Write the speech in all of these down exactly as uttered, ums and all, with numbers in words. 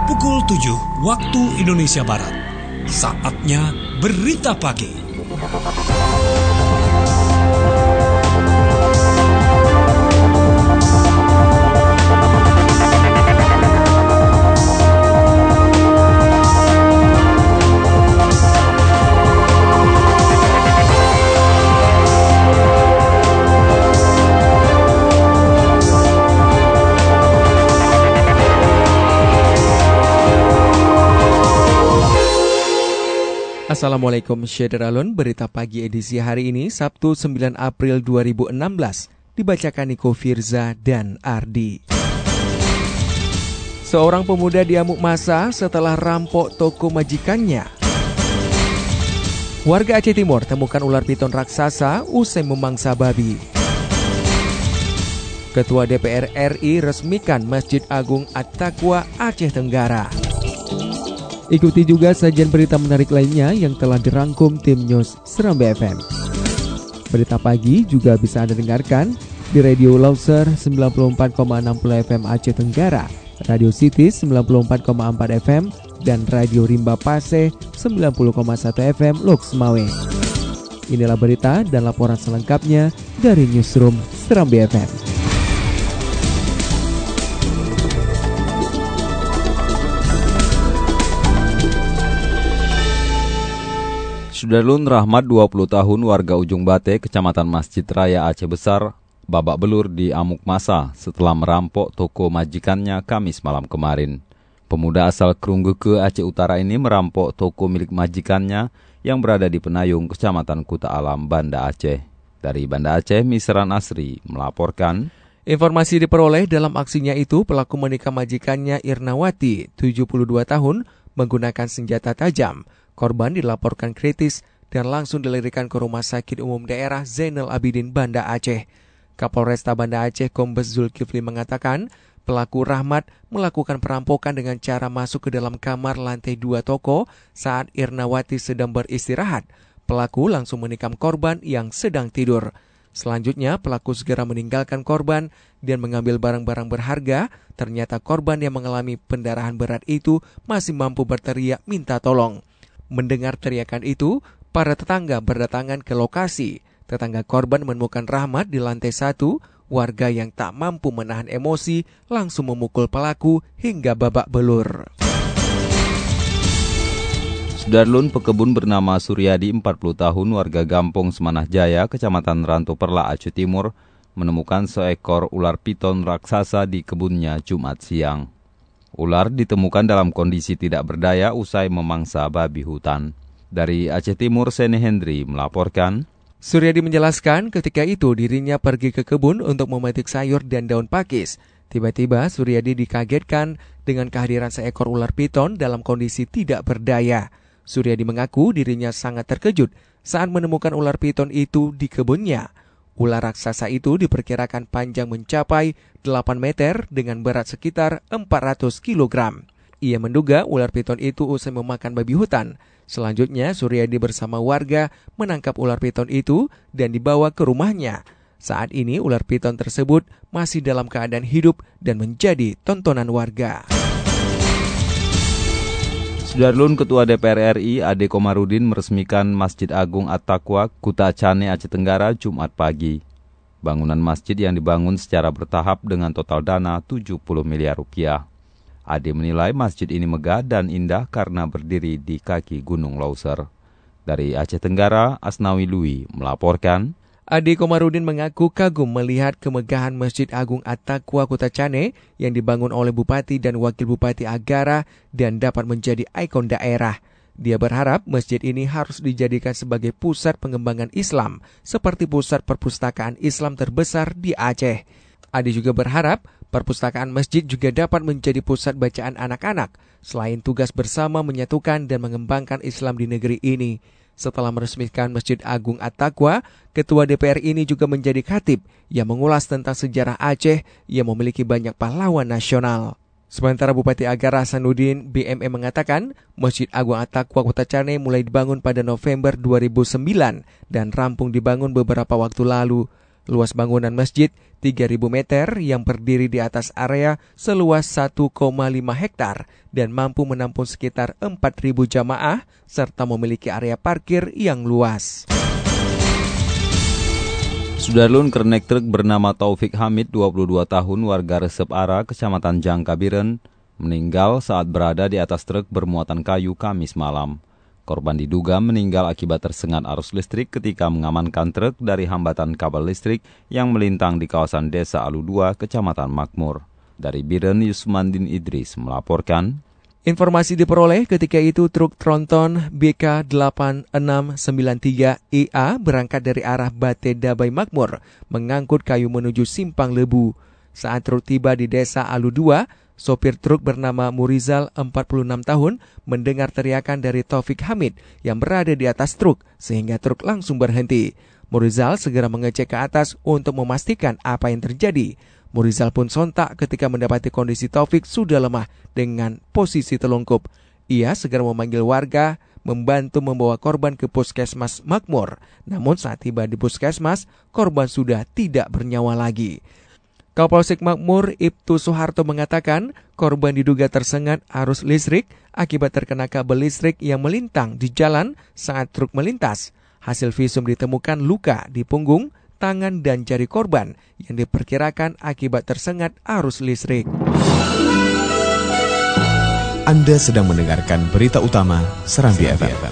pukul tujuh waktu Indonesia Barat. Saatnya Berita Pagi. Assalamualaikum Syederalun, berita pagi edisi hari ini Sabtu sembilan April dua ribu enam belas dibacakan Niko Firza dan Ardi. Seorang pemuda diamuk massa setelah rampok toko majikannya. Warga Aceh Timur temukan ular piton raksasa usai memangsa babi. Ketua D P R R I resmikan Masjid Agung At-Taqwa Aceh Tenggara. Ikuti juga sajian berita menarik lainnya yang telah dirangkum tim News Serambi F M. Berita pagi juga bisa Anda dengarkan di Radio Lauser sembilan puluh empat koma enam F M Aceh Tenggara, Radio City sembilan puluh empat koma empat F M, dan Radio Rimba Pase sembilan puluh koma satu F M Loks Mawe. Inilah berita dan laporan selengkapnya dari Newsroom Serambi F M. Sudarlun Rahmat, dua puluh tahun, warga Ujung Bate, Kecamatan Masjid Raya Aceh Besar, babak belur di amuk massa setelah merampok toko majikannya Kamis malam kemarin. Pemuda asal Krunggeke Aceh Utara ini merampok toko milik majikannya yang berada di Penayung, Kecamatan Kuta Alam, Banda Aceh. Dari Banda Aceh, Misran Asri melaporkan. Informasi diperoleh dalam aksinya itu, pelaku menikam majikannya Irnawati, tujuh puluh dua tahun, menggunakan senjata tajam. Korban dilaporkan kritis dan langsung dilarikan ke Rumah Sakit Umum Daerah Zainal Abidin Banda Aceh. Kapolresta Banda Aceh Kombes Zulkifli mengatakan, pelaku Rahmat melakukan perampokan dengan cara masuk ke dalam kamar lantai dua toko saat Irnawati sedang beristirahat. Pelaku langsung menikam korban yang sedang tidur. Selanjutnya, pelaku segera meninggalkan korban dan mengambil barang-barang berharga. Ternyata korban yang mengalami pendarahan berat itu masih mampu berteriak minta tolong. Mendengar teriakan itu, para tetangga berdatangan ke lokasi. Tetangga korban menemukan Rahmat di lantai satu. Warga yang tak mampu menahan emosi langsung memukul pelaku hingga babak belur. Sudarlun, pekebun bernama Suryadi, empat puluh tahun, warga Gampong Semanah Jaya, Kecamatan Ranto Perla, Aceh Timur, menemukan seekor ular piton raksasa di kebunnya Jumat siang. Ular ditemukan dalam kondisi tidak berdaya usai memangsa babi hutan. Dari Aceh Timur, Sene Hendri melaporkan. Suryadi menjelaskan ketika itu dirinya pergi ke kebun untuk memetik sayur dan daun pakis. Tiba-tiba Suryadi dikagetkan dengan kehadiran seekor ular piton dalam kondisi tidak berdaya. Suryadi mengaku dirinya sangat terkejut saat menemukan ular piton itu di kebunnya. Ular raksasa itu diperkirakan panjang mencapai delapan meter dengan berat sekitar empat ratus kilogram. Ia menduga ular piton itu usai memakan babi hutan. Selanjutnya, Suryadi bersama warga menangkap ular piton itu dan dibawa ke rumahnya. Saat ini ular piton tersebut masih dalam keadaan hidup dan menjadi tontonan warga. Sudarlun, Ketua D P R R I Ade Komarudin meresmikan Masjid Agung At-Taqwa Kuta Cane Aceh Tenggara Jumat pagi. Bangunan masjid yang dibangun secara bertahap dengan total dana tujuh puluh miliar rupiah. Ade menilai masjid ini megah dan indah karena berdiri di kaki Gunung Lauser. Dari Aceh Tenggara, Asnawi Lui melaporkan. Ade Komarudin mengaku kagum melihat kemegahan Masjid Agung At-Taqwa Kuta Cane yang dibangun oleh Bupati dan Wakil Bupati Agara dan dapat menjadi ikon daerah. Dia berharap masjid ini harus dijadikan sebagai pusat pengembangan Islam, seperti pusat perpustakaan Islam terbesar di Aceh. Ade juga berharap perpustakaan masjid juga dapat menjadi pusat bacaan anak-anak, selain tugas bersama menyatukan dan mengembangkan Islam di negeri ini. Setelah meresmikan Masjid Agung At-Taqwa, Ketua D P R ini juga menjadi khatib yang mengulas tentang sejarah Aceh yang memiliki banyak pahlawan nasional. Sementara Bupati Agara Hasanuddin B M E mengatakan, Masjid Agung At-Taqwa Kuta Cane mulai dibangun pada November dua ribu sembilan dan rampung dibangun beberapa waktu lalu. Luas bangunan masjid tiga ribu meter yang berdiri di atas area seluas satu koma lima hektar dan mampu menampung sekitar empat ribu jamaah serta memiliki area parkir yang luas. Sudarlun, kernek truk bernama Taufik Hamid, dua puluh dua tahun, warga Resep Ara, Kecamatan Jangkabiren, meninggal saat berada di atas truk bermuatan kayu Kamis malam. Korban diduga meninggal akibat tersengat arus listrik ketika mengamankan truk dari hambatan kabel listrik yang melintang di kawasan Desa Alu dua, Kecamatan Makmur. Dari Biren, Yusmandin Idris melaporkan. Informasi diperoleh ketika itu truk tronton B K delapan enam sembilan tiga E A berangkat dari arah Bate Dabai Makmur mengangkut kayu menuju Simpang Lebu. Saat truk tiba di Desa Alu dua, sopir truk bernama Murizal, empat puluh enam tahun, mendengar teriakan dari Taufik Hamid yang berada di atas truk sehingga truk langsung berhenti. Murizal segera mengecek ke atas untuk memastikan apa yang terjadi. Murizal pun sontak ketika mendapati kondisi Taufik sudah lemah dengan posisi telungkup. Ia segera memanggil warga membantu membawa korban ke Puskesmas Makmur. Namun saat tiba di Puskesmas, korban sudah tidak bernyawa lagi. Kapolsek Makmur Ibtu Soeharto mengatakan korban diduga tersengat arus listrik akibat terkena kabel listrik yang melintang di jalan saat truk melintas. Hasil visum ditemukan luka di punggung, tangan, dan jari korban yang diperkirakan akibat tersengat arus listrik. Anda sedang mendengarkan berita utama Serambi F M.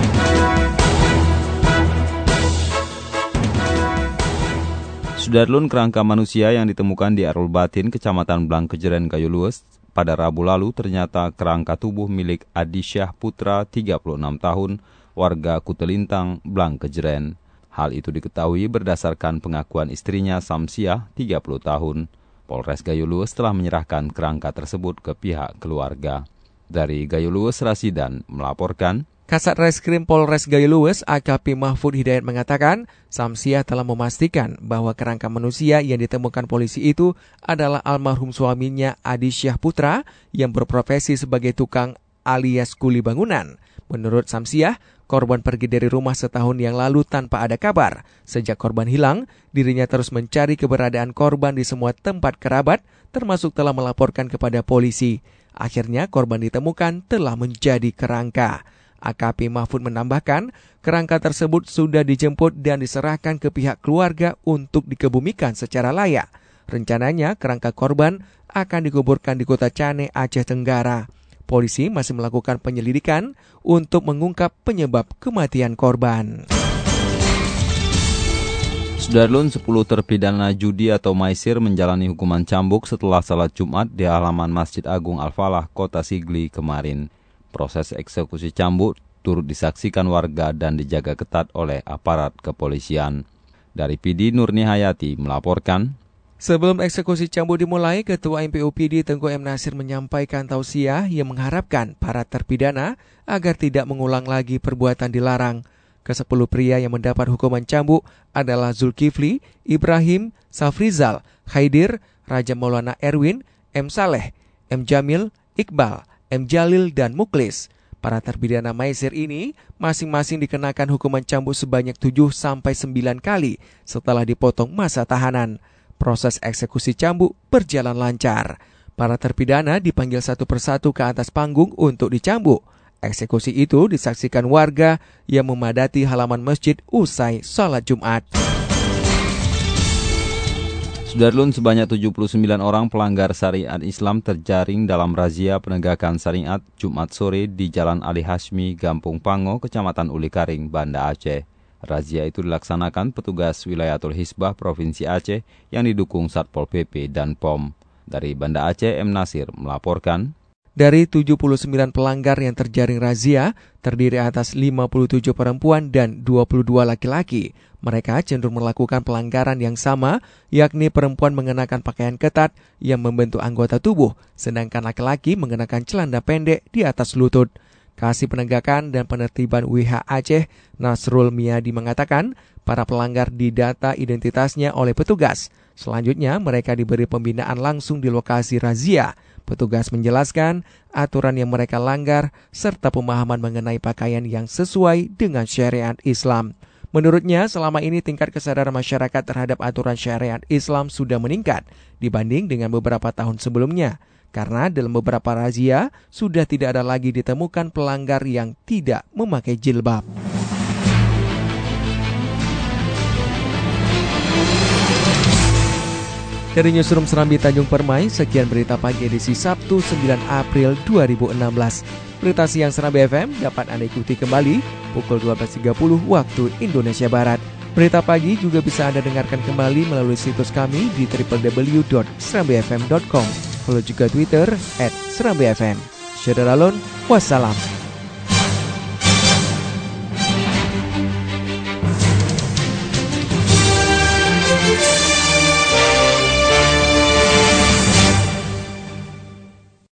Sudarlun, kerangka manusia yang ditemukan di Arul Batin, Kecamatan Blangkejeren, Kayulues, pada Rabu lalu ternyata kerangka tubuh milik Adisyah Putra, tiga puluh enam tahun, warga Kutelintang, Blangkejeren. Hal itu diketahui berdasarkan pengakuan istrinya Samsiah, tiga puluh tahun. Polres Kayulues telah menyerahkan kerangka tersebut ke pihak keluarga. Dari Kayulues, Rasidan melaporkan. Kasat Reskrim Polres Kayulues A K P Mahfud Hidayat mengatakan, Samsiah telah memastikan bahwa kerangka manusia yang ditemukan polisi itu adalah almarhum suaminya Adisyah Putra yang berprofesi sebagai tukang alias kuli bangunan. Menurut Samsiah, korban pergi dari rumah setahun yang lalu tanpa ada kabar. Sejak korban hilang, dirinya terus mencari keberadaan korban di semua tempat kerabat, termasuk telah melaporkan kepada polisi. Akhirnya korban ditemukan telah menjadi kerangka. A K P Mahfud menambahkan, kerangka tersebut sudah dijemput dan diserahkan ke pihak keluarga untuk dikebumikan secara layak. Rencananya, kerangka korban akan dikuburkan di Kota Cane, Aceh Tenggara. Polisi masih melakukan penyelidikan untuk mengungkap penyebab kematian korban. Sudarlun, sepuluh terpidana judi atau maisir menjalani hukuman cambuk setelah salat Jumat di halaman Masjid Agung Al-Falah, Kota Sigli kemarin. Proses eksekusi cambuk turut disaksikan warga dan dijaga ketat oleh aparat kepolisian. Dari P D Nurni Hayati melaporkan. Sebelum eksekusi cambuk dimulai, Ketua M P U P D Tengku M. Nasir menyampaikan tausiah yang mengharapkan para terpidana agar tidak mengulang lagi perbuatan dilarang. Kesepuluh pria yang mendapat hukuman cambuk adalah Zulkifli, Ibrahim, Safrizal, Khaidir, Raja Maulana Erwin, M. Saleh, M. Jamil, Iqbal, M. Jalil, dan Muklis. Para terpidana maisir ini masing-masing dikenakan hukuman cambuk sebanyak tujuh sampai sembilan kali setelah dipotong masa tahanan. Proses eksekusi cambuk berjalan lancar. Para terpidana dipanggil satu persatu ke atas panggung untuk dicambuk. Eksekusi itu disaksikan warga yang memadati halaman masjid usai salat Jumat. Sudarlun, sebanyak tujuh puluh sembilan orang pelanggar syariat Islam terjaring dalam razia penegakan syariat Jumat sore di Jalan Ali Hashmi, Gampung Pango, Kecamatan Ulikaring, Banda Aceh. Razia itu dilaksanakan petugas Wilayatul Hisbah Provinsi Aceh yang didukung Satpol P P dan P O M. Dari Banda Aceh, M. Nasir melaporkan. Dari tujuh puluh sembilan pelanggar yang terjaring razia, terdiri atas lima puluh tujuh perempuan dan dua puluh dua laki-laki. Mereka cenderung melakukan pelanggaran yang sama, yakni perempuan mengenakan pakaian ketat yang membentuk anggota tubuh, sedangkan laki-laki mengenakan celana pendek di atas lutut. Kasih Penegakan dan Penertiban W H Aceh, Nasrul Miadi mengatakan, para pelanggar didata identitasnya oleh petugas. Selanjutnya, mereka diberi pembinaan langsung di lokasi razia. Petugas menjelaskan aturan yang mereka langgar serta pemahaman mengenai pakaian yang sesuai dengan syariat Islam. Menurutnya, selama ini tingkat kesadaran masyarakat terhadap aturan syariat Islam sudah meningkat dibanding dengan beberapa tahun sebelumnya. Karena dalam beberapa razia, sudah tidak ada lagi ditemukan pelanggar yang tidak memakai jilbab. Dari Newsroom Serambi Tanjung Permai, sekian berita pagi edisi Sabtu sembilan April dua ribu enam belas. Berita siang Serambi F M dapat Anda ikuti kembali pukul dua belas tiga puluh waktu Indonesia Barat. Berita pagi juga bisa Anda dengarkan kembali melalui situs kami di w w w dot serambi f m dot com. Follow juga Twitter at serambi f m. Syederalun, wassalam.